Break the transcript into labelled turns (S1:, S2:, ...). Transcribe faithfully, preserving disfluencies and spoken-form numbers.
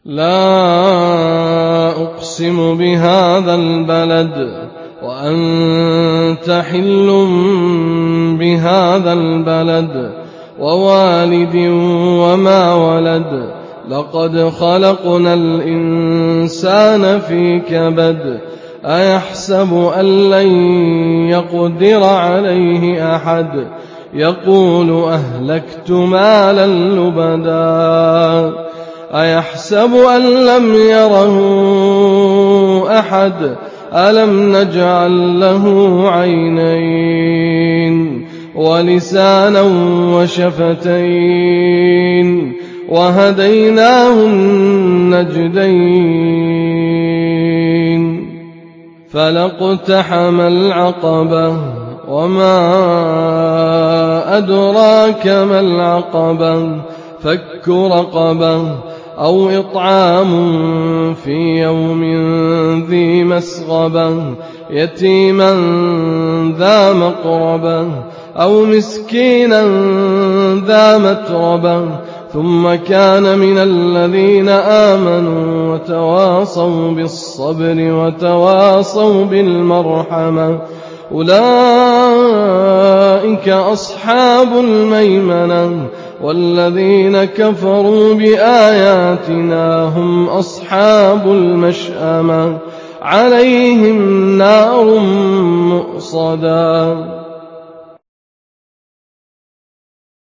S1: لا أقسم بهذا البلد وأنت حل بهذا البلد ووالد وما ولد لقد خلقنا الإنسان في كبد أيحسب أن لن يقدر عليه أحد يقول أهلكت مالا لبدا أيحسب أن لم يره أحد ألم نجعل له عينين ولسانا وشفتين وهديناه النجدين فلاقتحم العقبة وما أدراك ما العقبة فك رقبة أو إطعام في يوم ذي مسغبة يتيما ذا مقربة أو مسكينا ذا متربة ثم كان من الذين آمنوا وتواصوا بالصبر وتواصوا بالمرحمة أولئك أصحاب الميمنة والذين كفروا بآياتنا هم أصحاب المشأمة عليهم نار مؤصدا